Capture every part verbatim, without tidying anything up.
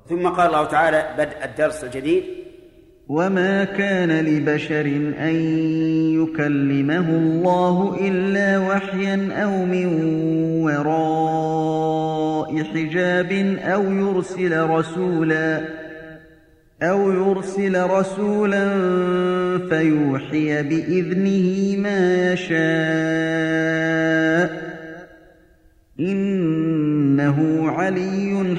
ثم قال الله تعالى بدء الدرس الجديد: وما كان لبشر أن يكلمه الله إلا وحيا أو من وراء حجاب أو يرسل رسولا أو يرسل رسولا فيوحي بإذنه ما يشاء إنه علي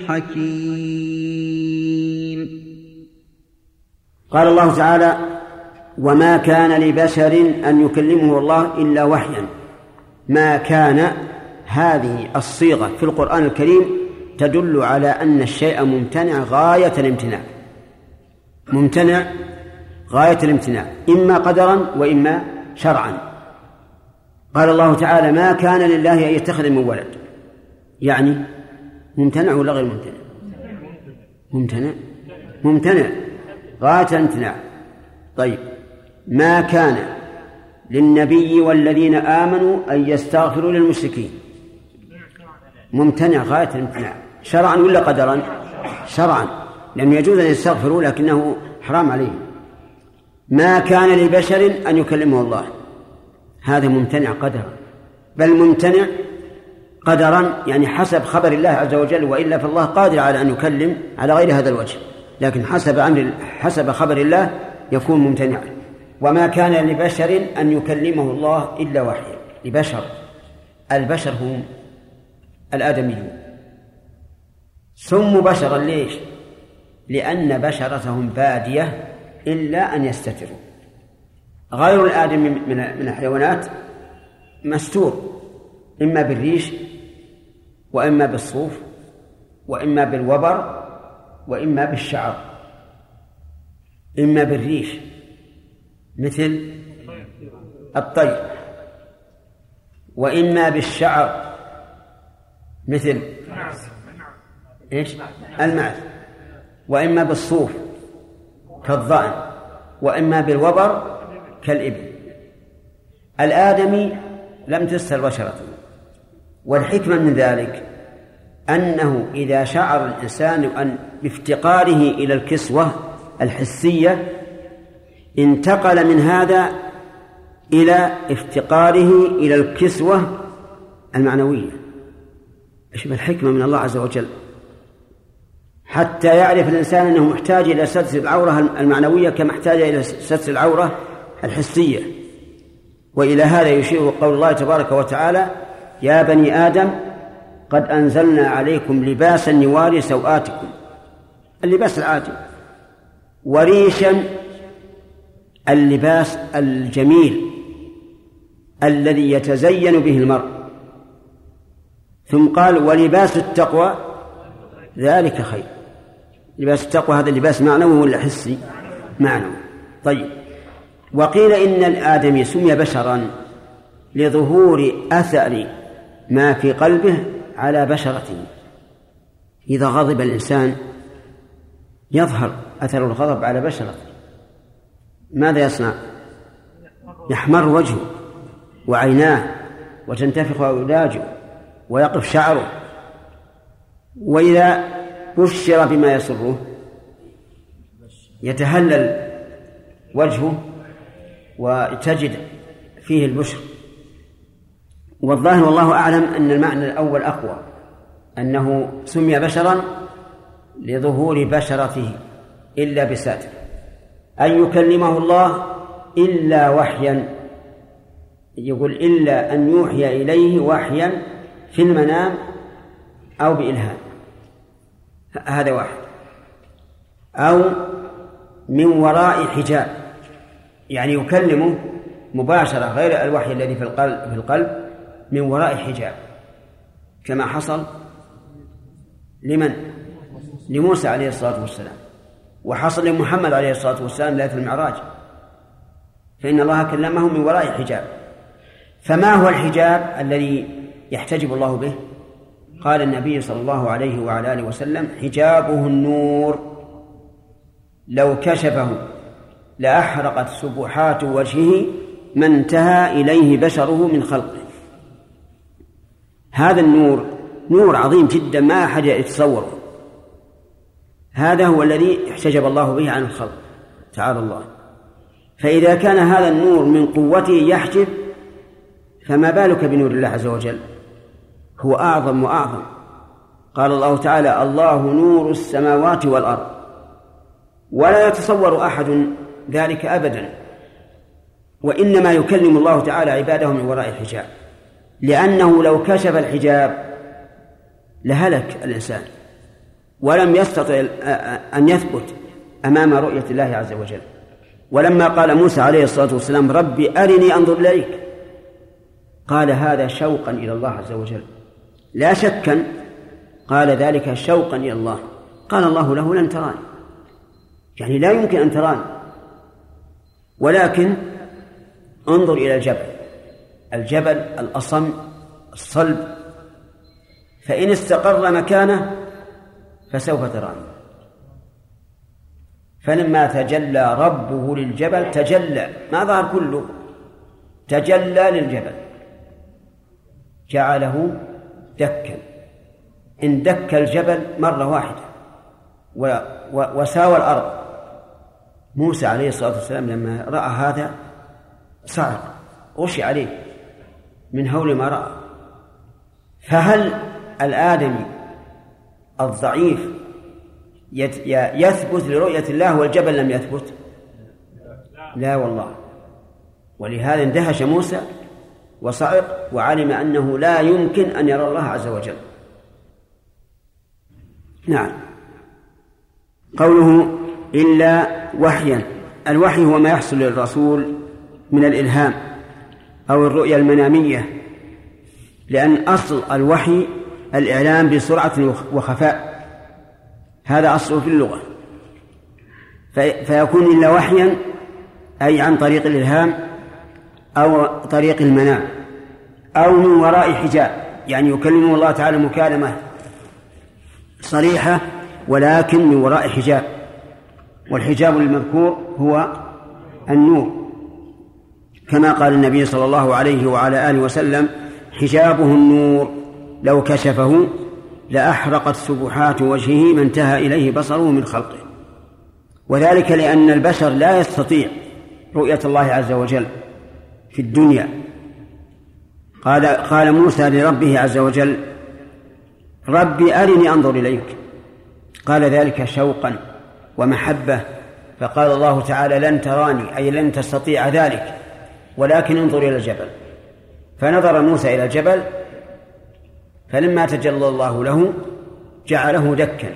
حكيم. قال الله تعالى: وما كان لبشر أن يكلمه الله إلا وحيا. ما كان، هذه الصيغة في القرآن الكريم تدل على أن الشيء ممتنع غاية الامتناع، ممتنع غاية الامتناع، إما قدرا وإما شرعا. قال الله تعالى: ما كان لله أن يتخذ من ولد، يعني ممتنع ولا غير ممتنع؟ ممتنع ممتنع غاية الامتناع. طيب، ما كان للنبي والذين آمنوا أن يستغفروا للمشركين، ممتنع غاية الامتناع، شرعا ولا قدرا؟ شرعا، لأنه يجوز أن يستغفروا لكنه حرام عليهم. ما كان لبشر أن يكلمه الله، هذا ممتنع قدرا، بل ممتنع قدرا، يعني حسب خبر الله عز وجل، وإلا فالله قادر على أن يكلم على غير هذا الوجه، لكن حسب أمر حسب خبر الله يكون ممتنعا. وما كان لبشر أن يكلمه الله إلا وحيا. لبشر، البشر هم الآدميون، سموا بشرا ليش؟ لأن بشرتهم بادية إلا أن يستتروا. غير الآدم من الحيوانات مستور، إما بالريش وإما بالصوف وإما بالوبر وإما بالشعر. إما بالريش مثل الطير، وإما بالشعر مثل إيش؟ المعز، وإما بالصوف كالضأن، وإما بالوبر كالإبل. الآدمي لم تستر بشرته، والحكمة من ذلك أنه إذا شعر الإنسان أن بافتقاره إلى الكسوة الحسية انتقل من هذا إلى افتقاره إلى الكسوة المعنوية. إيش الحكمة من الله عز وجل؟ حتى يعرف الإنسان أنه محتاج إلى ستر العورة المعنوية كما احتاج إلى ستر العورة الحسية. وإلى هذا يشير قول الله تبارك وتعالى: يا بني آدم قد أنزلنا عليكم لباسا يواري سوآتكم، اللباس العادي، وريشا اللباس الجميل الذي يتزين به المرء. ثم قال: ولباس التقوى ذلك خير. لباس التقوى هذا اللباس معنوي ولا حسي؟ معنوي. طيب، وقيل إن الآدمي سمي بشرا لظهور أثر ما في قلبه على بشرته. إذا غضب الإنسان يظهر أثر الغضب على بشرته، ماذا يصنع؟ يحمر وجهه وعيناه وتنتفخ أوداجه ويقف شعره. وإذا بشر بما يسره يتهلل وجهه وتجد فيه البشر. والظاهر والله أعلم أن المعنى الأول أقوى، أنه سمي بشرا لظهور بشرته إلا بساتر، أن يكلمه الله إلا وحيا، يقول إلا أن يوحي إليه وحيا في المنام أو بإلهام، هذا واحد، أو من وراء حجاب، يعني يكلمه مباشرة غير الوحي الذي في القلب, في القلب من وراء حجاب، كما حصل لمن؟ لموسى عليه الصلاة والسلام، وحصل لمحمد عليه الصلاة والسلام ليلة المعراج، فإن الله كلمه من وراء حجاب. فما هو الحجاب الذي يحتجب الله به؟ قال النبي صلى الله عليه وعلى آله وسلم: حجابه النور، لو كشفه لأحرقت سبحات وجهه ما انتهى إليه بشره من خلقه. هذا النور نور عظيم جدا ما أحد يتصوره. هذا هو الذي احتجب الله به عن الخلق تعالى الله. فإذا كان هذا النور من قوته يحجب، فما بالك بنور الله عز وجل؟ هو أعظم وأعظم. قال الله تعالى: الله نور السماوات والأرض. ولا يتصور أحد ذلك أبدا، وإنما يكلم الله تعالى عباده من وراء الحجاب، لأنه لو كشف الحجاب لهلك الإنسان ولم يستطع أن يثبت أمام رؤية الله عز وجل. ولما قال موسى عليه الصلاة والسلام: ربي أرني أنظر إليك، قال هذا شوقا إلى الله عز وجل لا شكا، قال ذلك شوقا إلى الله. قال الله له: لن تراني، يعني لا يمكن أن تراني، ولكن انظر إلى الجبل، الجبل الأصم الصلب، فإن استقر مكانه فسوف تراني. فلما تجلى ربه للجبل تجلى، ما ظهر كله، تجلى للجبل جعله دكا. إن دك الجبل مرة واحدة وساوى الأرض. موسى عليه الصلاة والسلام لما رأى هذا صعق، غشي عليه من هول ما رأى. فهل الآدمي الضعيف يثبت لرؤية الله والجبل لم يثبت؟ لا والله. ولهذا اندهش موسى وصعق وعلم أنه لا يمكن أن يرى الله عز وجل. نعم. قوله إلا وحيا، الوحي هو ما يحصل للرسول من الإلهام أو الرؤيا المنامية، لأن أصل الوحي الإعلام بسرعة وخفاء، هذا أصله في اللغة. فيكون إلا وحيا أي عن طريق الإلهام أو طريق المنام أو من وراء حجاب، يعني يكلمه الله تعالى مكالمة صريحة ولكن من وراء حجاب. والحجاب المذكور هو النور، كما قال النبي صلى الله عليه وعلى آله وسلم: حجابه النور لو كشفه لأحرقت سبحات وجهه ما انتهى إليه بصره من خلقه. وذلك لأن البشر لا يستطيع رؤية الله عز وجل في الدنيا. قال, قال موسى لربه عز وجل: ربي أرني أنظر إليك، قال ذلك شوقا ومحبة، فقال الله تعالى: لن تراني، أي لن تستطيع ذلك، ولكن انظر إلى الجبل. فنظر موسى إلى الجبل، فلما تجلى الله له جعله دكا،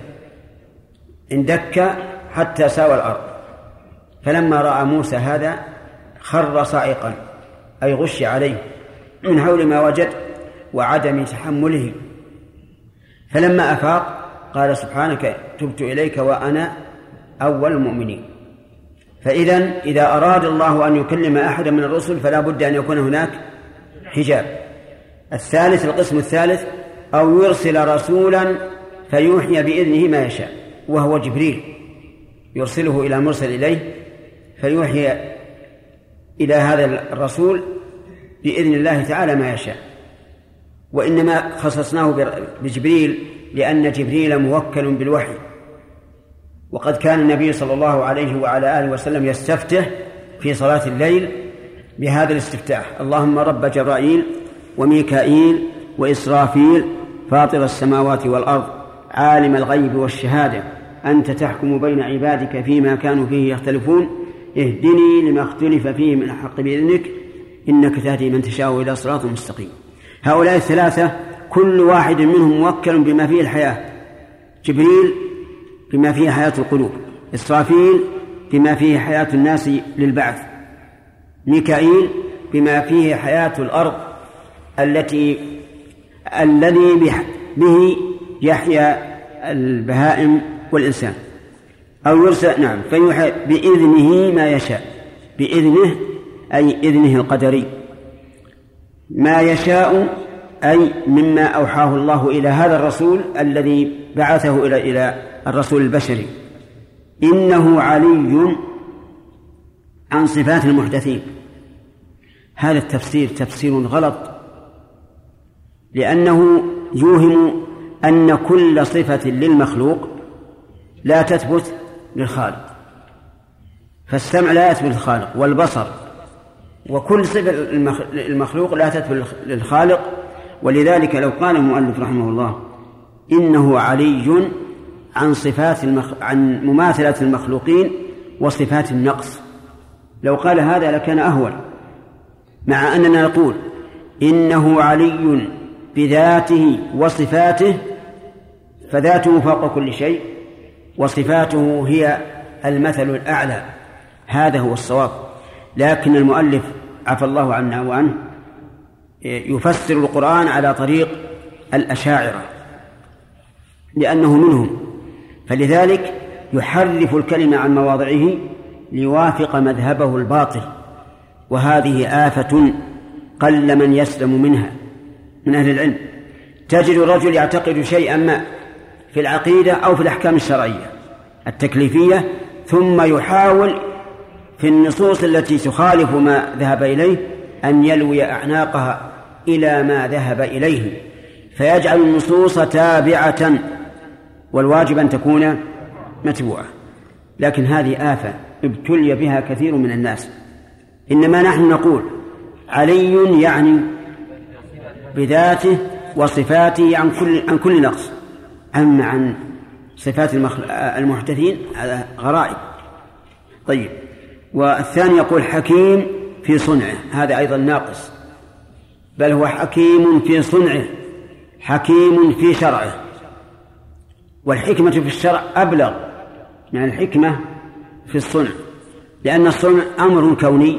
اندك حتى ساوى الأرض. فلما رأى موسى هذا خر صاعقا، أي غش عليه من حول ما وجد وعدم تحمله. فلما أفاق قال: سبحانك تبت إليك وأنا أول المؤمنين. فإذن إذا أراد الله أن يكلم أحدا من الرسل فلا بد أن يكون هناك حجاب. الثالث، القسم الثالث: أو يرسل رسولا فيوحي بإذنه ما يشاء، وهو جبريل، يرسله إلى مرسل إليه فيوحي إلى هذا الرسول بإذن الله تعالى ما يشاء. وإنما خصصناه بجبريل لأن جبريل موكل بالوحي. وقد كان النبي صلى الله عليه وعلى آله وسلم يستفتح في صلاة الليل بهذا الاستفتاح: اللهم رب جبرائيل وميكائيل وإسرافيل فاطر السماوات والأرض عالم الغيب والشهادة أنت تحكم بين عبادك فيما كانوا فيه يختلفون اهدني لما اختلف فيه من الحق بإذنك إنك تهدي من تشاء إلى صراط مستقيم. هؤلاء الثلاثة كل واحد منهم موكل بما فيه الحياة: جبريل بما فيه حياة القلوب، إسرافيل بما فيه حياة الناس للبعث، ميكائيل بما فيه حياة الأرض التي الذي به يحيا البهائم والإنسان. أو يرسل نعم فيوحي بإذنه ما يشاء، بإذنه أي إذنه القدري، ما يشاء أي مما أوحاه الله إلى هذا الرسول الذي بعثه إلى إلى الرسول البشري. إنه علي عن صفات المحدثين. هذا التفسير تفسير غلط، لأنه يوهم أن كل صفة للمخلوق لا تثبت للخالق، فالسمع لا يثبت للخالق، والبصر وكل صفة المخلوق لا تثبت للخالق. ولذلك لو قال المؤلف رحمه الله إنه علي عن صفات المخ... عن مماثلة المخلوقين وصفات النقص، لو قال هذا لكان أهون، مع أننا نقول إنه علي بذاته وصفاته، فذاته فوق كل شيء وصفاته هي المثل الأعلى، هذا هو الصواب. لكن المؤلف عفى الله عنا وعنه يفسر القرآن على طريق الأشاعرة لأنه منهم، فلذلك يحرف الكلمة عن مواضعه ليوافق مذهبه الباطل، وهذه آفة قل من يسلم منها من أهل العلم. تجد الرجل يعتقد شيئا ما في العقيدة أو في الأحكام الشرعية التكليفية، ثم يحاول في النصوص التي تخالف ما ذهب إليه أن يلوي أعناقها إلى ما ذهب إليه، فيجعل النصوص تابعة والواجب أن تكون متبوعة. لكن هذه آفة ابتلي بها كثير من الناس. إنما نحن نقول علي يعني بذاته وصفاته عن كل عن كل نقص، أما عن صفات المحدثين هذا غرائب. طيب، والثاني يقول حكيم في صنعه، هذا أيضا ناقص، بل هو حكيم في صنعه حكيم في شرعه، والحكمة في الشرع أبلغ من الحكمة في الصنع، لأن الصنع أمر كوني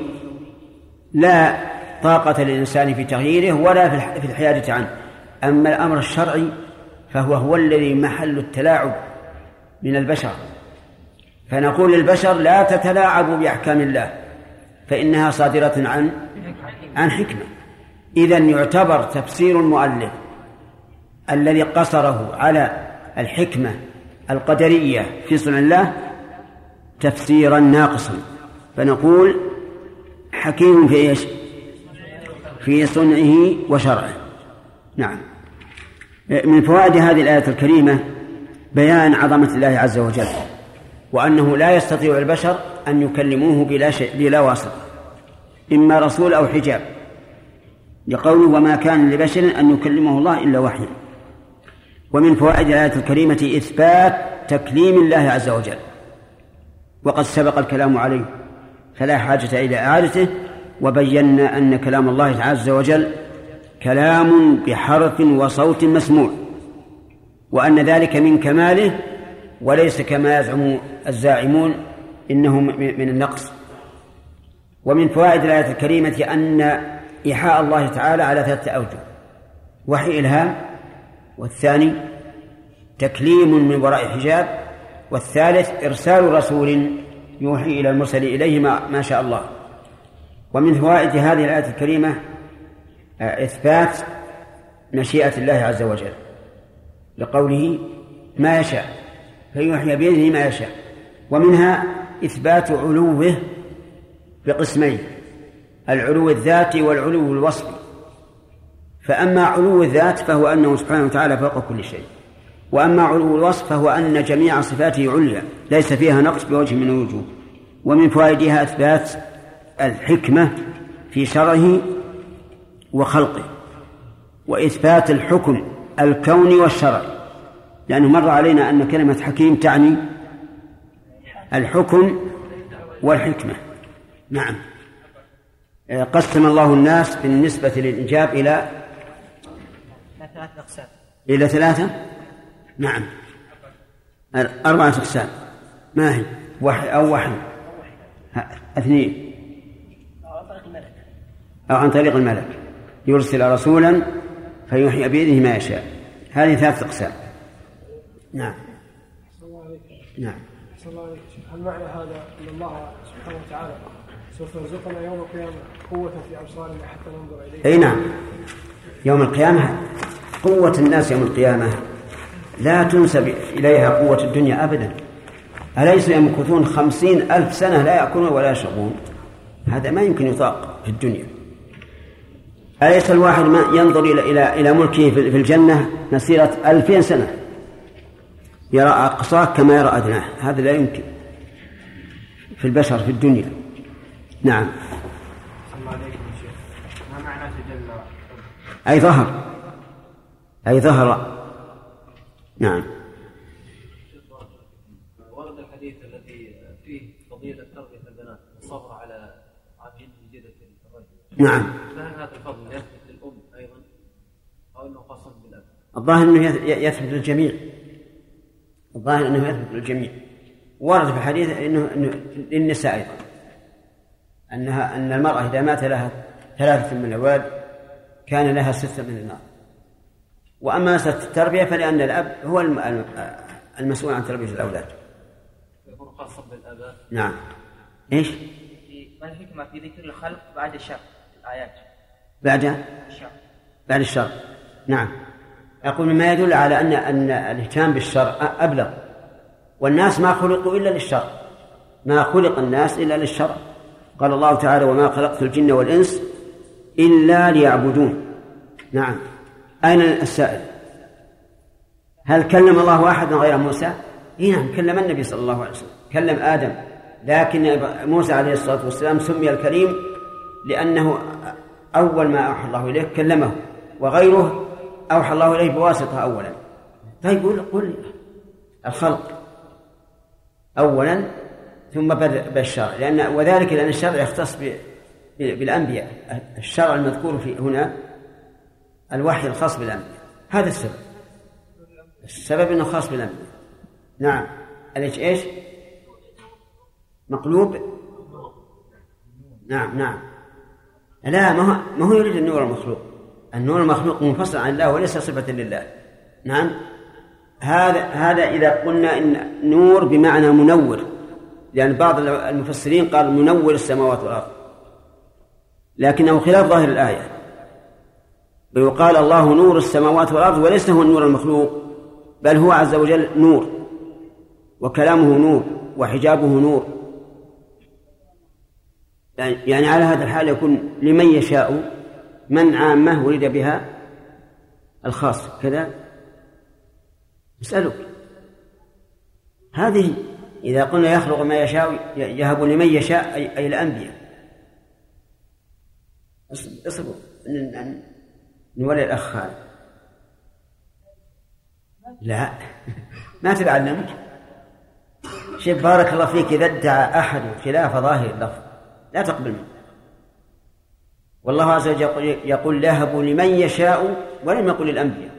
لا طاقة للإنسان في تغييره ولا في الحيادة عنه. أما الأمر الشرعي فهو هو الذي محل التلاعب من البشر، فنقول للبشر لا تتلاعبوا بأحكام الله فإنها صادرة عن عن حكمة. إذن يعتبر تفسير المؤلف الذي قصره على الحكمة القدرية في صنع الله تفسيرا ناقصا، فنقول حكيم في إيش؟ في صنعه وشرعه. نعم. من فوائد هذه الآية الكريمة بيان عظمة الله عز وجل، وأنه لا يستطيع البشر أن يكلموه بلا شيء بلا واسطة، إما رسول أو حجاب، لقوله وما كان لبشر أن يكلمه الله إلا وحيا. ومن فوائد الآية الكريمة إثبات تكليم الله عز وجل، وقد سبق الكلام عليه فلا حاجة إلى إعادته، وبينا أن كلام الله عز وجل كلام بحرف وصوت مسموع، وأن ذلك من كماله وليس كما يزعم الزاعمون إنه من النقص. ومن فوائد الآية الكريمة أن إيحاء الله تعالى على ثلاثة أوجه: وحي إلهام، والثاني تكليم من وراء حجاب، والثالث إرسال رسول يوحي إلى المرسل إليه ما شاء الله. ومن فوائد هذه الآية الكريمة إثبات مشيئة الله عز وجل، لقوله ما يشاء فيوحي بيده ما يشاء. ومنها إثبات علوه بقسمين: العلو الذاتي والعلو الوصفي. فأما علو الذات فهو أنه سبحانه وتعالى فوق كل شيء، وأما علو الوصف فهو أن جميع صفاته عليا ليس فيها نقص بوجه من الوجوه. ومن فوائدها إثبات الحكمة في شرعه وخلقه، وإثبات الحكم الكوني والشرعي، لأنه مر علينا أن كلمة حكيم تعني الحكم والحكمة. نعم. قسم الله الناس بالنسبة للإنجاب إلى ثلاثة أقسام. إلى ثلاثة. نعم، أربعة أقسام. ما هي؟ وحي أو وحي اثنين، أو عن طريق الملك يرسل رسولا فيوحي بيده ما يشاء. هذه ثلاثة أقسام. نعم. نعم. هل معنى هذا أن الله سبحانه وتعالى سوف يرزقنا يوم القيامة قوة في أبصارنا حتى ننظر إليه؟ أي نعم، يوم القيامة قوة الناس يوم القيامة لا تنسب إليها قوة الدنيا أبدا. أليس يمكثون خمسين ألف سنة لا يأكلون ولا يشربون؟ هذا ما يمكن يطاق في الدنيا. أليس الواحد ما ينظر إلى إلى إلى ملكه في الجنة مسيرة ألفين سنة، يرى أقصاه كما يرى أدناه، هذا لا يمكن في البشر في الدنيا. نعم. الله عليكم شيخ، ما معنى تجلى؟ أي ظهر، أي ظهر. نعم. ورد الحديث الذي فيه فضيلة تربية البنات الصبر على عجين جدة الرجل. نعم. فهل هذا الفضل يثبت للأم أيضا أو أنه خاص بالأب؟ الظاهر أنه يثبت للجميع، الظاهر أنه يثبت للجميع. ورد في الحديث أنه, إنه للنساء أيضا، أنها أن المرأة إذا مات لها ثلاثة من الأولاد كان لها ستة من النار. وأما مسألة التربية فلأن الأب هو المسؤول عن تربية الأولاد. يكون خاصا بالآباء. نعم. إيش؟ ما الحكمة في ذكر الخلق بعد الشر الآيات؟ بعد الشر. بعد الشر. نعم. أقول مما يدل على أن أن الاهتمام بالشر أبلغ، والناس ما خلقوا إلا للشر، ما خلق الناس إلا للشر. قال الله تعالى: وما خلقت الجن والإنس إلا ليعبدون. نعم. أين السائل؟ هل كلم الله أحدا غير موسى؟ إيه نعم، كلم النبي صلى الله عليه وسلم، كلم آدم، لكن موسى عليه الصلاة والسلام سمي الكريم لأنه أول ما أوحى الله إليه كلمه، وغيره أوحى الله إليه بواسطة أولا. طيب قل قل الخلق أولا ثم بالشرع، لأن وذلك لأن الشرع يختص بالأنبياء. الشرع المذكور في هنا الوحي الخاص بالأنبياء، هذا السبب. السبب أنه خاص بالأنبياء. نعم. أليش إيش؟ مقلوب. نعم نعم. لا، ما هو ما هو يريد النور المخلوق. النور المخلوق منفصل عن الله وليس صفة لله. نعم. هذا هذا إذا قلنا إن نور بمعنى منور، لأن بعض المفسرين قال منور السماوات والأرض، لكنه خلاف ظاهر الآية. ويقال الله نور السماوات والأرض وليس هو النور المخلوق، بل هو عز وجل نور، وكلامه نور، وحجابه نور. يعني على هذا الحال يكون لمن يشاء من عامة ولد بها الخاص كذا. اسألك هذه إذا قلنا يخلق ما يشاء يهب لمن يشاء أي, أي الأنبياء. اصبروا نولي الأخ هذا. لا ما تعلمك شيء. بارك الله فيك. إذا ادعى أحد خلاف ظاهر اللفظ لا تقبل منه. والله عز وجل يقول يهب لمن يشاء ولم يقل الأنبياء.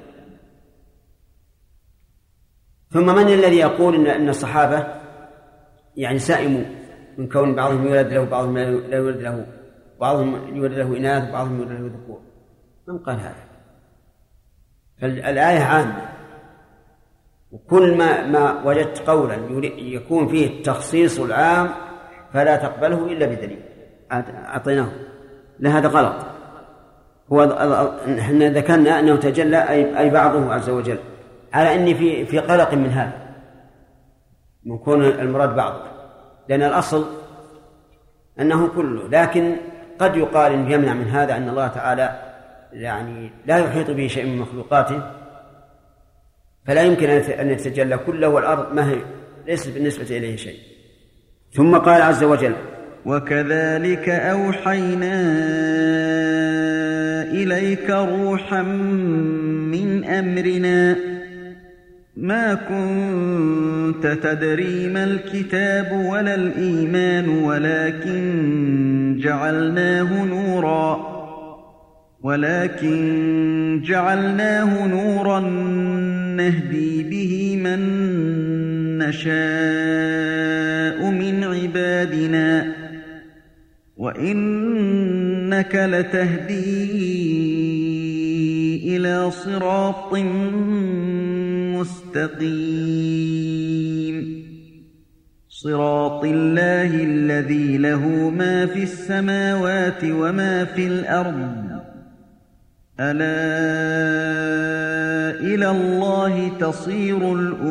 ثم من الذي يقول إن الصحابة يعني سائموا من كون بعضهم يولد له بعضهم لا يولد له، بعضهم يولد له إناث وبعضهم يولد له ذكور؟ من قال هذا؟ فالآية عامة، وكل ما, ما وجدت قولا يكون فيه التخصيص العام فلا تقبله إلا بدليل أعطيناه. لا، هذا غلط. هو احنا ذكرنا أنه تجلى أي بعضه عز وجل، على أني في في قلق من هذا، من كون المراد بعض، لأن الأصل أنه كله. لكن قد يقال إن يمنع من هذا أن الله تعالى يعني لا يحيط به شيء من مخلوقاته، فلا يمكن أن يتجلى كله، والأرض ما هي ليس بالنسبة إليه شيء. ثم قال عز وجل: وكذلك أوحينا إليك روحا من أمرنا ما كنت تدري ما الكتاب ولا الإيمان ولكن جعلناه نورا ولكن جعلناه نورا نهدي به من نشاء من عبادنا وإنك لتهدي إلى صراط مستقيم صراط الله الذي له ما في السماوات وما في الأرض ألا إلى الله تصير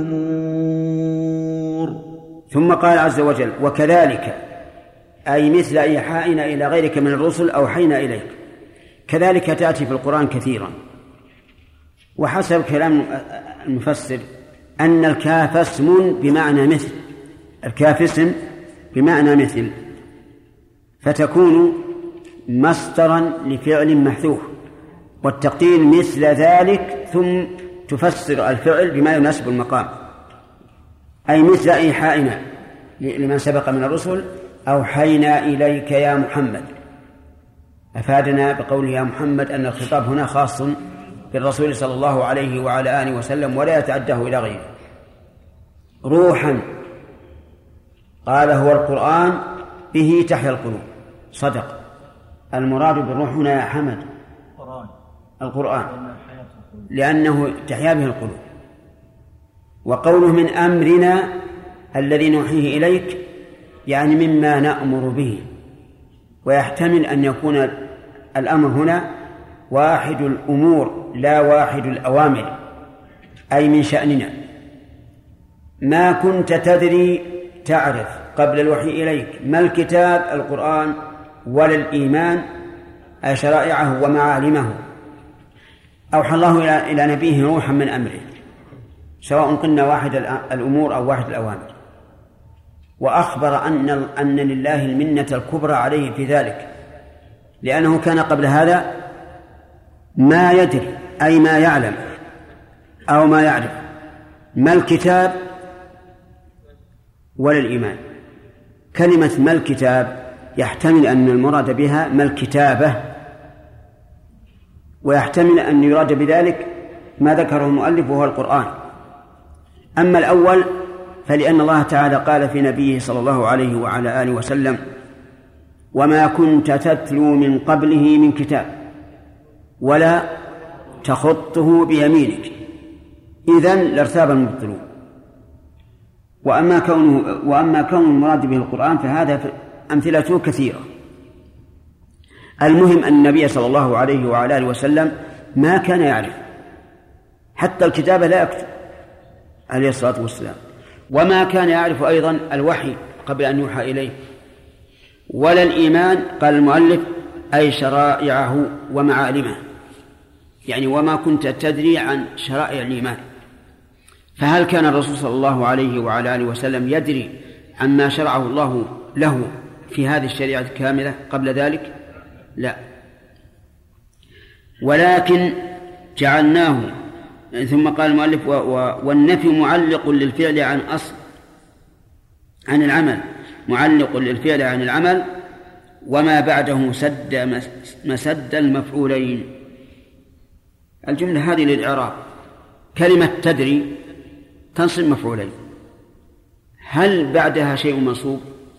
الأمور. ثم قال عز وجل: وكذلك أي مثل إيحائنا إلى غيرك من الرسل أوحينا إليك. كذلك تأتي في القرآن كثيرا، وحسب كلام المفسر أن الكاف اسم بمعنى مثل، الكاف اسم بمعنى مثل، فتكون مصدرا لفعل محذوف، والتقدير مثل ذلك، ثم تفسر الفعل بما يناسب المقام، أي مثل إيحائنا لمن سبق من الرسل أوحينا إليك يا محمد. أفادنا بقوله يا محمد أن الخطاب هنا خاص بالرسول صلى الله عليه وعلى آله وسلم ولا يتعداه إلى غيره. روحا قال هو القرآن به تحيا القلوب، صدق. المراد بالروح هنا يا حمد القرآن لأنه تحيا به القلوب. وقوله من أمرنا الذي نوحيه إليك يعني مما نأمر به، ويحتمل أن يكون الأمر هنا واحد الأمور لا واحد الأوامر، أي من شأننا. ما كنت تدري تعرف قبل الوحي إليك ما الكتاب القرآن ولا الإيمان أي شرائعه ومعالمه. أوحى الله إلى نبيه روحا من أمره، سواء قلنا واحد الأمور أو واحد الأوامر. وأخبر أن أن لله المنة الكبرى عليه في ذلك، لأنه كان قبل هذا ما يدري أي ما يعلم أو ما يعرف ما الكتاب ولا الإيمان. كلمة ما الكتاب يحتمل أن المراد بها ما الكتابة، ويحتمل أن يراد بذلك ما ذكره المؤلف وهو القرآن. أما الأول فلأن الله تعالى قال في نبيه صلى الله عليه وعلى آله وسلم وما كنت تتلو من قبله من كتاب ولا تخطه بيمينك إذن لارتاب المبطلون. وأما كونه وأما كون المراد به القرآن فهذا أمثلته كثيرة. المهم أن النبي صلى الله عليه وعلى آله وسلم ما كان يعرف حتى الكتابة لا يكتب عليه الصلاة والسلام، وما كان يعرف أيضا الوحي قبل أن يوحى إليه، ولا الإيمان قال المؤلف أي شرائعه ومعالمه، يعني وما كنت تدري عن شرائع الإيمان. فهل كان الرسول صلى الله عليه وعلى آله وسلم يدري عما شرعه الله له في هذه الشريعة الكاملة قبل ذلك؟ لا، ولكن جعلناه. ثم قال المؤلف والنفي معلق للفعل عن أصل عن العمل، معلق للفعل عن العمل وما بعده سد مسد المفعولين. الجملة هذه للإعراب. كلمة تدري تنصب مفعولين، هل بعدها شيء منصوب؟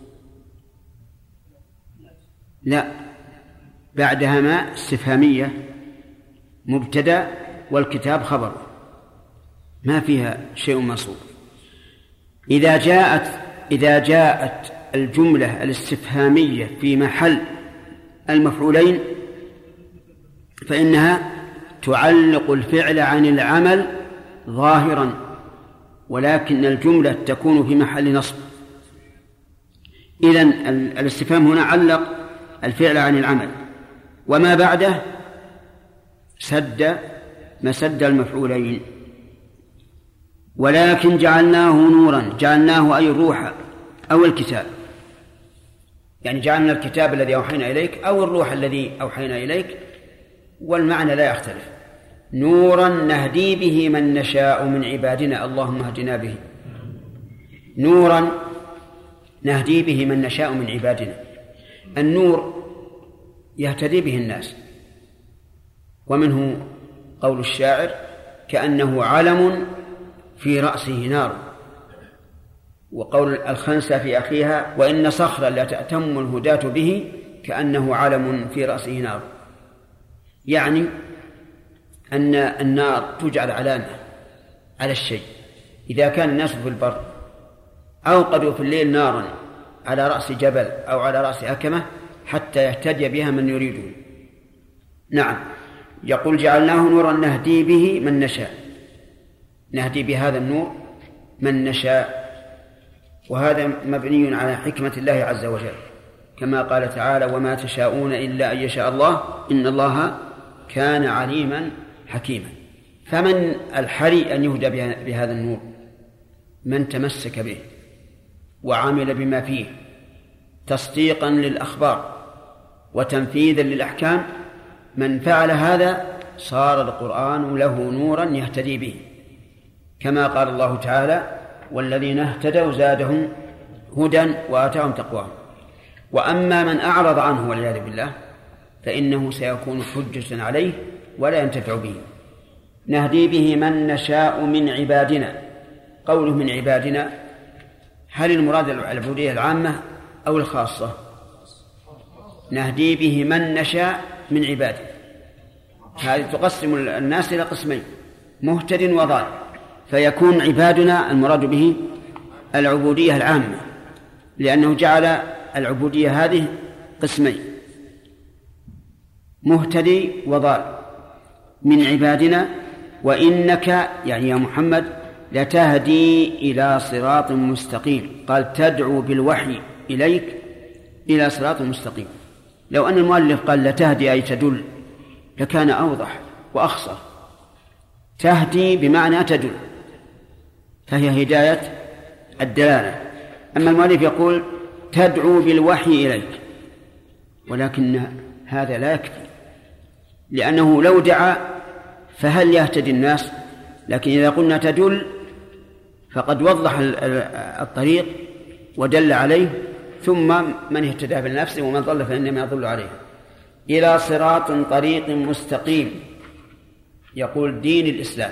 لا، بعدها ما استفهامية مبتدأ والكتاب خبر، ما فيها شيء منصوب. إذا جاءت إذا جاءت الجملة الاستفهامية في محل المفعولين فإنها تعلق الفعل عن العمل ظاهرا، ولكن الجملة تكون في محل نصب. إذن الاستفهام هنا علق الفعل عن العمل، وما بعده سد مسد المفعولين. ولكن جعلناه نورا، جعلناه أي الروح أو الكتاب، يعني جعلنا الكتاب الذي أوحينا إليك أو الروح الذي أوحينا إليك، والمعنى لا يختلف. نورا نهدي به من نشاء من عبادنا اللهم اهدنا به. نورا نهدي به من نشاء من عبادنا. النور يهتدي به الناس، ومنه قول الشاعر كأنه علم في رأسه نار، وقول الخنسة في أخيها وإن صخرا لا تأتم الهداة به كأنه علم في رأسه نار، يعني أن النار تجعل علامة على الشيء. إذا كان الناس في البر أوقدوا في الليل نارا على رأس جبل أو على رأس أكمة حتى يهتدي بها من يريده. نعم، يقول جعلناه نورا نهدي به من نشاء، نهدي بهذا النور من نشاء، وهذا مبني على حكمة الله عز وجل، كما قال تعالى وما تشاءون إلا أن يشاء الله إن الله كان عليما حكيما. فمن الحري أن يهدى بهذا النور؟ من تمسك به وعمل بما فيه تصديقا للأخبار وتنفيذا للأحكام، من فعل هذا صار القرآن له نورا يهتدي به، كما قال الله تعالى: والذين اهتدوا زادهم هدى وآتاهم تقواهم. وأما من أعرض عنه والعياذ بالله فإنه سيكون حجة عليه ولا ينتفع به. نهدي به من نشاء من عبادنا. قوله من عبادنا، هل المراد العبودية العامة أو الخاصة؟ نهدي به من نشاء من عبادنا، هذه تقسم الناس إلى قسمين: مهتد وضال، فيكون عبادنا المراد به العبودية العامة، لأنه جعل العبودية هذه قسمين: مهتدي وضال من عبادنا. وإنك يعني يا محمد لتهدي إلى صراط مستقيم. قال: تدعو بالوحي إليك إلى صراط مستقيم. لو أن المؤلف قال لتهدي أي تدل لكان أوضح وأخصر. تهدي بمعنى تدل، فهي هداية الدلالة. أما المؤلف يقول تدعو بالوحي إليك، ولكن هذا لا يكفي، لأنه لو دعا فهل يهتدي الناس؟ لكن إذا قلنا تدل فقد وضح الطريق ودل عليه، ثم من اهتدى بالنفس ومن ضل فإنما يضل عليه. إلى صراط طريق مستقيم، يقول دين الإسلام،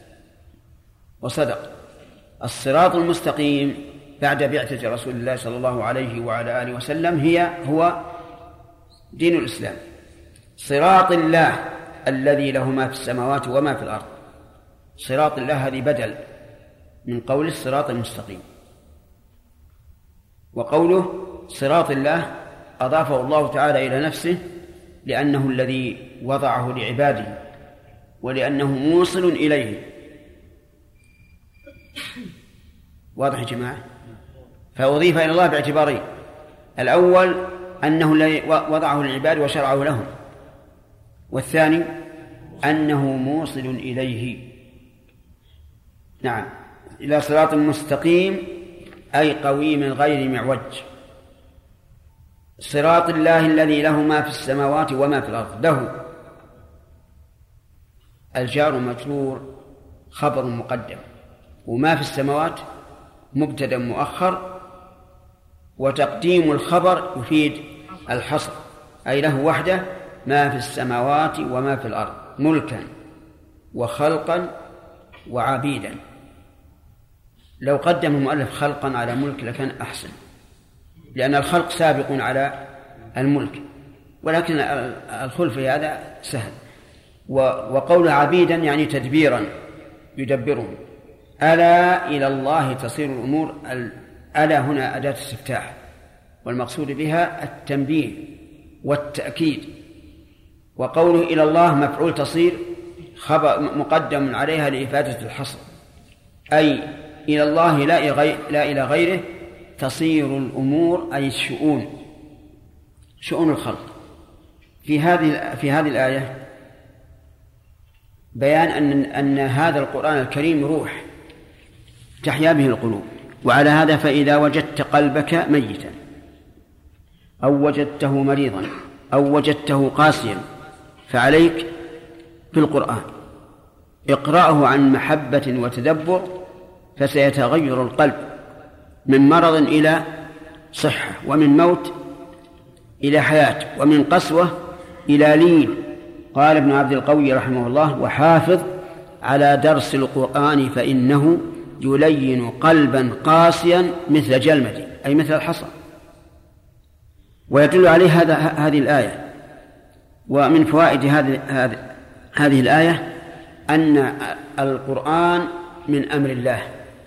وصدق. الصراط المستقيم بعد بعثة رسول الله صلى الله عليه وعلى آله وسلم هي هو دين الإسلام. صراط الله الذي له ما في السماوات وما في الأرض. صراط الله هذه بدل من قول الصراط المستقيم. وقوله صراط الله أضافه الله تعالى إلى نفسه، لأنه الذي وضعه لعباده ولأنه موصل إليه. واضح يا جماعة؟ فأضيف إلى الله باعتبارين: الأول أنه الذي وضعه للعباد وشرعه لهم، والثاني أنه موصل إليه. نعم، إلى صراط مستقيم أي قويم غير معوج. صراط الله الذي له ما في السماوات وما في الأرض. له الجار مجرور خبر مقدم، وما في السماوات مبتدأ مؤخر، وتقديم الخبر يفيد الحصر، أي له وحده ما في السماوات وما في الأرض ملكا وخلقا وعبيدا. لو قدم المؤلف خلقا على ملك لكان أحسن، لأن الخلق سابق على الملك، ولكن الخلف في هذا سهل. وقول عبيدا يعني تدبيرا يدبرون. ألا إلى الله تصير الأمور. ألا هنا أداة استفتاح، والمقصود بها التنبيه والتأكيد. وقوله إلى الله مفعول تصير خبر مقدم عليها لإفادة الحصر، أي إلى الله لا إلى غيره تصير الأمور، أي الشؤون، شؤون الخلق. في هذه في هذه الآية بيان أن أن هذا القرآن الكريم روح تحيا به القلوب. وعلى هذا فإذا وجدت قلبك ميتا أو وجدته مريضا أو وجدته قاسيا فعليك بالقرآن، اقرأه عن محبة وتدبر فسيتغير القلب من مرض إلى صحة، ومن موت إلى حياة، ومن قسوة إلى لين. قال ابن عبد القوي رحمه الله: وحافظ على درس القرآن فإنه يلين قلبا قاسيا مثل جلمد، أي مثل الحصى. ويدل عليه هذا هذه الآية. ومن فوائد هذه هذه الآية أن القرآن من أمر الله،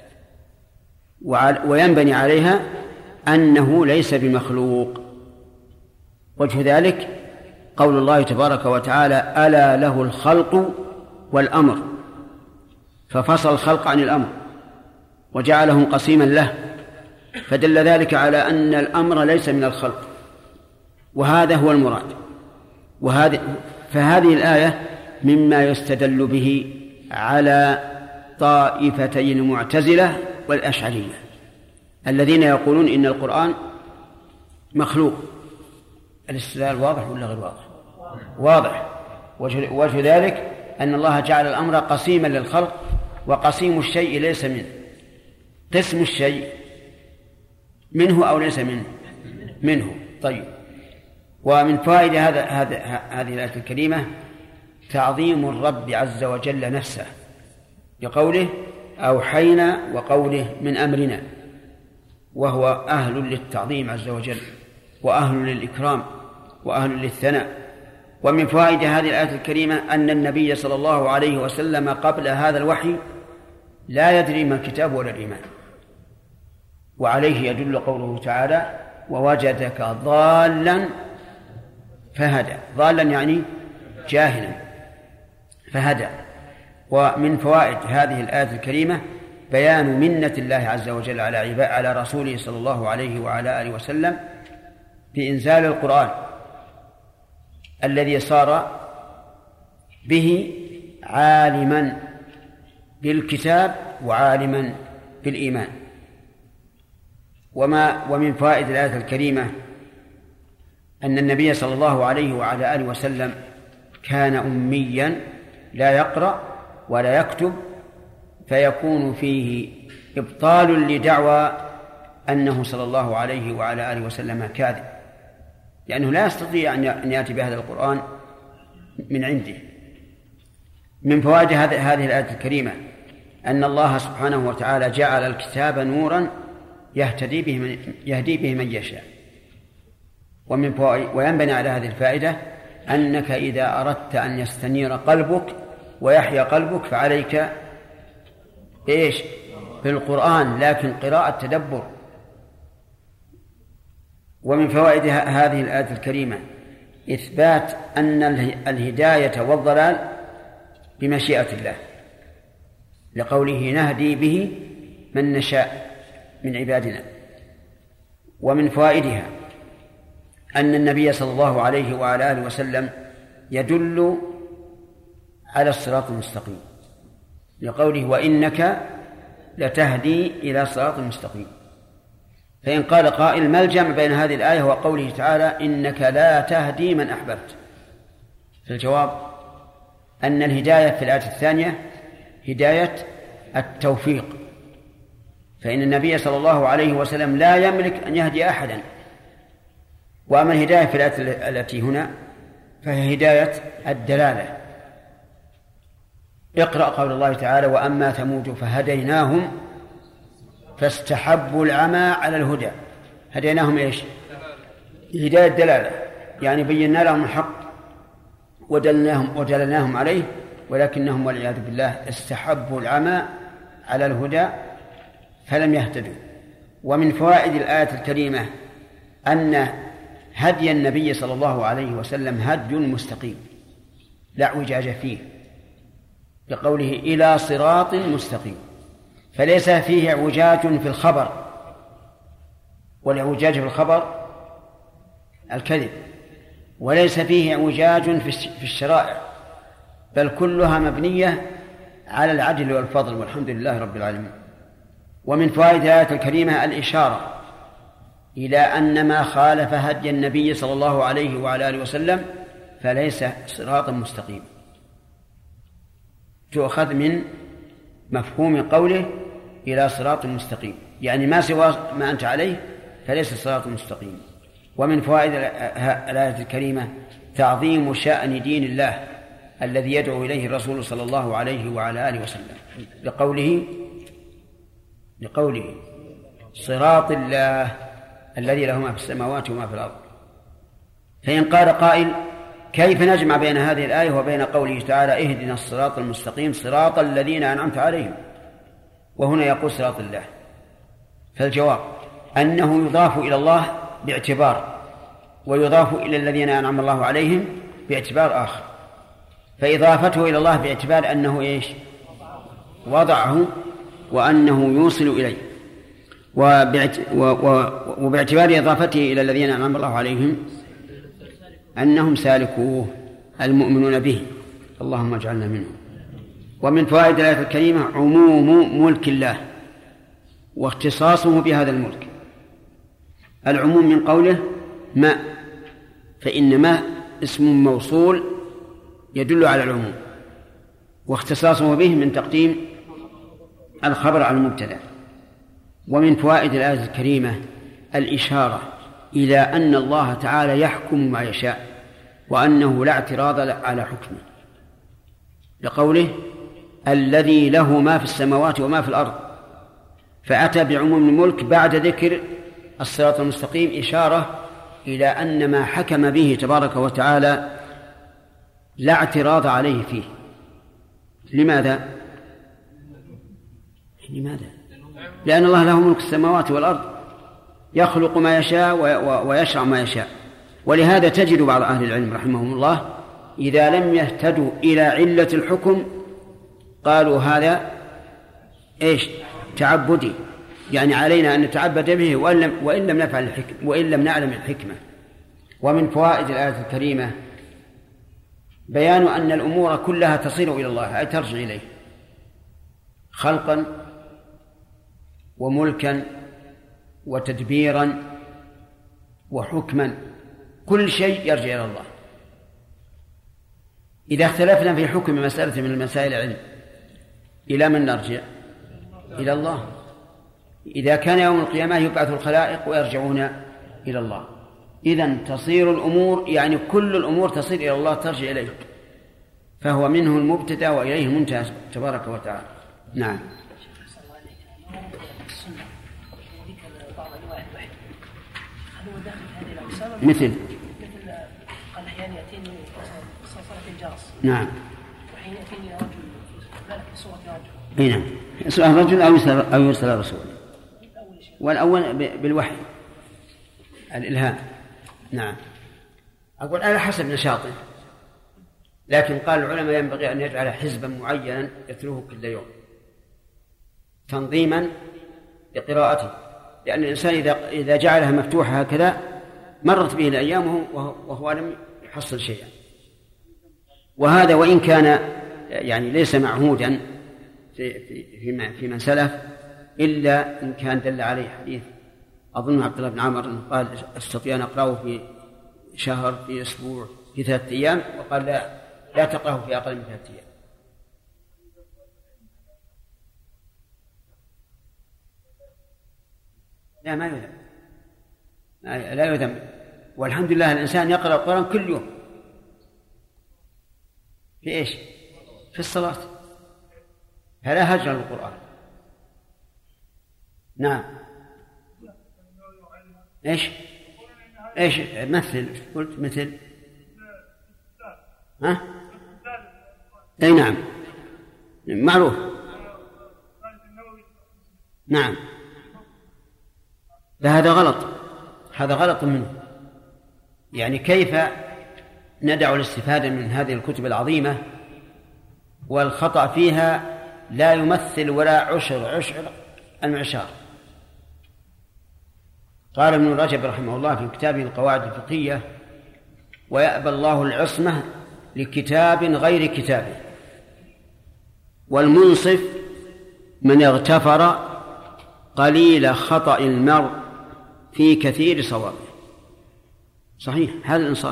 وينبني عليها أنه ليس بمخلوق. وجه ذلك قول الله تبارك وتعالى: ألا له الخلق والأمر، ففصل الخلق عن الأمر وجعله قسيما له، فدل ذلك على أن الأمر ليس من الخلق، وهذا هو المراد. وهذه فهذه الآية مما يستدل به على طائفتين المعتزلة والأشعرية الذين يقولون إن القرآن مخلوق. الاستدلال واضح ولا غير واضح؟ واضح. وجه ذلك أن الله جعل الأمر قسيما للخلق، وقسيم الشيء ليس منه. قسم الشيء منه أو ليس منه؟ منه. طيب، ومن فوائد هذا هذا هذه الآية الكريمة تعظيم الرب عز وجل نفسه بقوله أوحينا وقوله من أمرنا، وهو أهل للتعظيم عز وجل وأهل للإكرام وأهل للثناء. ومن فوائد هذه الآية الكريمة أن النبي صلى الله عليه وسلم قبل هذا الوحي لا يدري ما الكتاب ولا الإيمان، وعليه يدل قوله تعالى ووجدك ضالا فهدى. ضالا يعني جاهلا فهدى. ومن فوائد هذه الآية الكريمة بيان منة الله عز وجل على عباده على رسوله صلى الله عليه وعلى آله وسلم بإنزال القرآن الذي صار به عالما بالكتاب وعالما بالإيمان. وما ومن فوائد الآية الكريمة أن النبي صلى الله عليه وعلى آله وسلم كان أميا لا يقرأ ولا يكتب، فيكون فيه إبطال لدعوى أنه صلى الله عليه وعلى آله وسلم كاذب، لأنه لا يستطيع أن يأتي بهذا القرآن من عنده. من فوائد هذه الآية الكريمة أن الله سبحانه وتعالى جعل الكتاب نورا يهتدي به من يهدي به من يشاء. ومن فوائد وينبني على هذه الفائدة أنك إذا أردت أن يستنير قلبك ويحيا قلبك فعليك إيش؟ بالقرآن، لكن قراءة تدبر. ومن فوائد هذه الآية الكريمة إثبات أن الهداية والضلال بمشيئة الله، لقوله نهدي به من نشاء من عبادنا. ومن فوائدها أن النبي صلى الله عليه وعلى آله وسلم يدل على الصراط المستقيم، لقوله وإنك لتهدي إلى صراط مستقيم. فإن قال قائل ما الجمع بين هذه الآية وقوله تعالى إنك لا تهدي من أحببت؟ فالجواب أن الهداية في الآية الثانية هداية التوفيق، فإن النبي صلى الله عليه وسلم لا يملك أن يهدي أحدا. وأما الهداية في الآية التي هنا فهي هداية الدلالة. اقرأ قول الله تعالى وأما ثمود فهديناهم فاستحبوا العمى على الهدى. هديناهم إيش؟ هداية دلالة، يعني بينا لهم الحق ودلناهم, ودلناهم عليه، ولكنهم والعياذ بالله استحبوا العمى على الهدى فلم يهتدوا. ومن فوائد الآية الكريمة أن هدي النبي صلى الله عليه وسلم هدي مستقيم لا اعوجاج فيه، بقوله إلى صراط مستقيم، فليس فيه اعوجاج في الخبر، والاعوجاج في الخبر الكذب، وليس فيه اعوجاج في الشرائع، بل كلها مبنية على العدل والفضل، والحمد لله رب العالمين. ومن فوائد الآية الكريمة الإشارة إلى أن ما خالف هدي النبي صلى الله عليه وعلى آله وسلم فليس صراطا مستقيم، تؤخذ من مفهوم قوله إلى صراط مستقيم، يعني ما سوى ما أنت عليه فليس صراط مستقيم. ومن فوائد الآية الكريمة تعظيم شأن دين الله الذي يدعو إليه الرسول صلى الله عليه وعلى آله وسلم، لقوله لقوله صراط الله الذي له ما في السماوات وما في الأرض. فإن قال قائل كيف نجمع بين هذه الآية وبين قوله تعالى اهدنا الصراط المستقيم صراط الذين أنعمت عليهم، وهنا يقول صراط الله؟ فالجواب أنه يضاف إلى الله باعتبار، ويضاف إلى الذين أنعم الله عليهم باعتبار آخر. فإضافته إلى الله باعتبار أنه إيش؟ وضعه وأنه يوصل إليه، وباعتبار إضافته إلى الذين أنعم الله عليهم أنهم سالكوه المؤمنون به، اللهم اجعلنا منهم. ومن فوائد الآية الكريمة عموم ملك الله واختصاصه بهذا الملك. العموم من قوله ما، فإن ما اسم موصول يدل على العموم، واختصاصه به من تقديم الخبر على المبتدأ. ومن فوائد الآية الكريمة الإشارة إلى أن الله تعالى يحكم ما يشاء، وأنه لا اعتراض على حكمه، لقوله الذي له ما في السماوات وما في الأرض، فأتى بعموم الملك بعد ذكر الصراط المستقيم، إشارة إلى أن ما حكم به تبارك وتعالى لا اعتراض عليه فيه. لماذا؟ لماذا؟ لأن الله له ملك السماوات والأرض، يخلق ما يشاء ويشرع ما يشاء. ولهذا تجد بعض أهل العلم رحمهم الله إذا لم يهتدوا إلى علة الحكم قالوا هذا إيش؟ تعبدي، يعني علينا أن نتعبد به وإن لم, وإن لم نفعل الحكم وإن لم نعلم الحكمة. ومن فوائد الآية الكريمة بيان أن الأمور كلها تصير إلى الله، أي ترجع إليه، خلقا وملكا وتدبيرا وحكما، كل شيء يرجع إلى الله. إذا اختلفنا في حكم مسألة من المسائل العلم إلى من نرجع؟ إلى الله. إذا كان يوم القيامة يبعث الخلائق ويرجعون إلى الله، إذن تصير الأمور، يعني كل الأمور تصير إلى الله، ترجع إليه، فهو منه المبتدأ وإليه المنتهى تبارك وتعالى. نعم. مثل قال أحيانا يأتيني صلاة الجرس، نعم، وحين يأتيني رجل في صورة رجل، أي نعم، سؤال رجل أو يرسل أو يرسل رسول، والأول بالوحي الإلهام. نعم. أقول على حسب نشاطه، لكن قال العلماء ينبغي أن يجعل حزبا معينا يتلوه كل يوم تنظيما لقراءته، لأن الإنسان إذا إذا جعلها مفتوحة هكذا مرت به الأيام وهو لم يحصل شيئا. وهذا وإن كان يعني ليس معهودا في في في من سلف، إلا إن كان دل عليه حديث أظن عبد الله بن عمر قال استطيع أن أقرأه في شهر، في أسبوع، في ثلاثة أيام، وقال لا لا تقرأه في أقل من ثلاثة أيام. لا ما يذم، لا يذم، والحمد لله الإنسان يقرأ القرآن كل يوم. في إيش؟ في الصلاة، فلا هجر للقرآن. نعم. إيش؟ إيش؟ مثل قلت مثل ها؟ أي نعم، معروف. نعم. هذا غلط، هذا غلط منه. يعني كيف ندع الاستفادة من هذه الكتب العظيمة والخطأ فيها لا يمثل ولا عشر عشر المعشار؟ قال ابن رجب رحمه الله في كتابه القواعد الفقهية: ويأبى الله العصمة لكتاب غير كتابه، والمنصف من اغتفر قليل خطأ المرء في كثير صوابه. صحيح، هذا الإنصاف.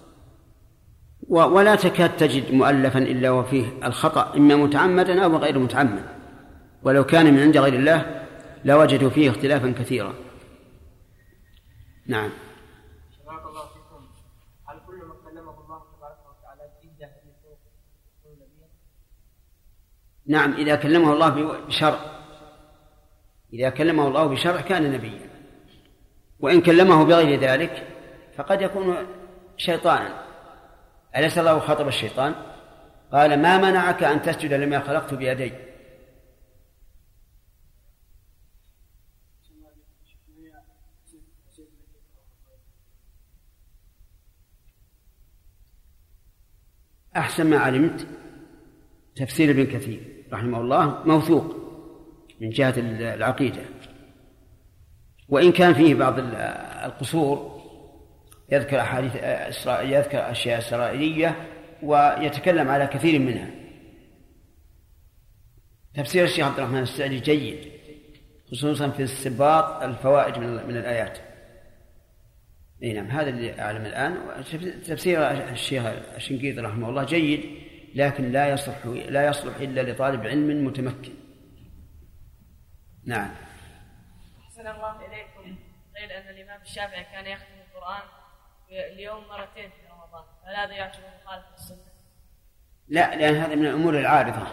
ولا تكاد تجد مؤلفا إلا وفيه الخطأ إما متعمدا أو غير متعمد، ولو كان من عند غير الله لوجدوا فيه اختلافا كثيرا. نعم. بارك الله فيكم. هل كل من كلمه الله تبارك وتعالى جده يكون نبيا؟ نعم، إذا كلمه الله بشرع، إذا كلمه الله بشرع كان نبيا، وإن كلمه بغير ذلك فقد يكون شيطانا. أليس الله خاطب الشيطان؟ قال: ما منعك أن تسجد لما خلقت بيدي؟ أحسن ما علمت تفسير ابن كثير رحمه الله موثوق من جهة العقيدة، وإن كان فيه بعض القصور، يذكر أحاديث يذكر أشياء إسرائيلية ويتكلم على كثير منها. تفسير الشيخ عبد الرحمن السعدي جيد، خصوصا في استنباط الفوائد من الآيات. اي نعم، هذا اللي أعلم الآن. تفسير الشيخ الشنقيطي رحمه الله جيد، لكن لا يصلح لا يصلح إلا لطالب علم متمكن. نعم. أحسن الله إليكم. قيل أن الإمام الشافعي كان يختم القرآن اليوم مرتين في رمضان، هل هذا يعتبر مخالف للسنة؟ لا، لأن هذا من الأمور العارضة،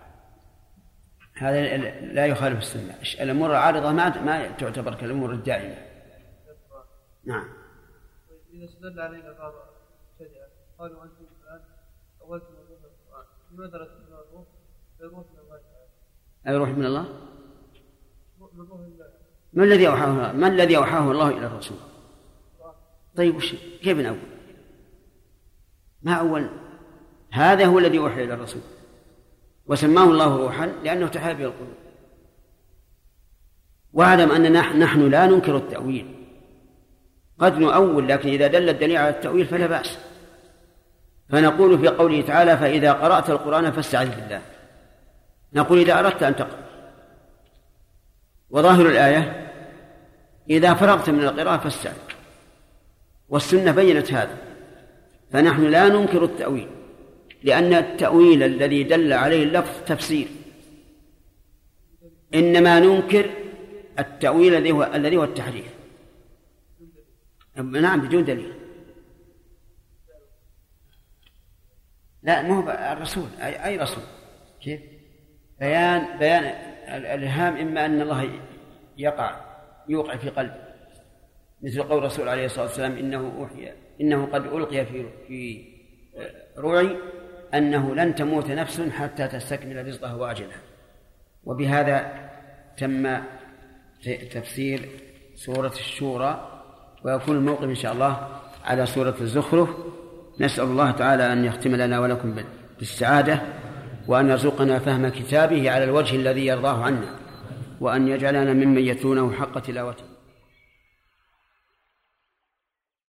هذا لا يخالف السنة. الأمور العارضة ما ما تعتبر كالأمور الدائمة. نعم. إذا استدل علينا بعض الشريعة قالوا أنتم الآن أولتم الروح من القرآن، لماذا لا تقولون الروح؟ الروح من الله تعالى. الروح من الله؟ من روح الله. ما الذي أوحاه ما الذي أوحاه الله إلى الرسول؟ طيب وش كيف نقول؟ ما أول هذا هو الذي أوحي إلى الرسول، وسماه الله روحا لأنه تحاب القلوب. واعلم أننا نحن لا ننكر التأويل، قد نؤول، لكن إذا دل الدليل على التأويل فلا بأس. فنقول في قوله تعالى: فإذا قرأت القرآن فاستعذ بالله، نقول إذا أردت أن تقرأ. وظاهر الآية: إذا فرغت من القراءة فاستعذ، والسنة بينت هذا. فنحن لا ننكر التأويل، لأن التأويل الذي دل عليه اللفظ تفسير، إنما ننكر التأويل الذي هو الذي هو التحريف. نعم، بدون دليل. لا، ما هو الرسول، أي, أي رسول. كيف؟ بيان بيان الإلهام، إما أن الله يقع يوقع في قلبه، مثل قول الرسول عليه الصلاة والسلام: إنه أوحي إنه قد ألقي في في روعي أنه لن تموت نفس حتى تستكمل رزقها وأجلها. وبهذا تم تفسير سورة الشورى، ويكون الموقف إن شاء الله على سورة الزخرف. نسأل الله تعالى أن يختم لنا ولكم بالسعادة، وأن يرزقنا فهم كتابه على الوجه الذي يرضاه عنا، وأن يجعلنا ممن يتلونه حق تلاوته.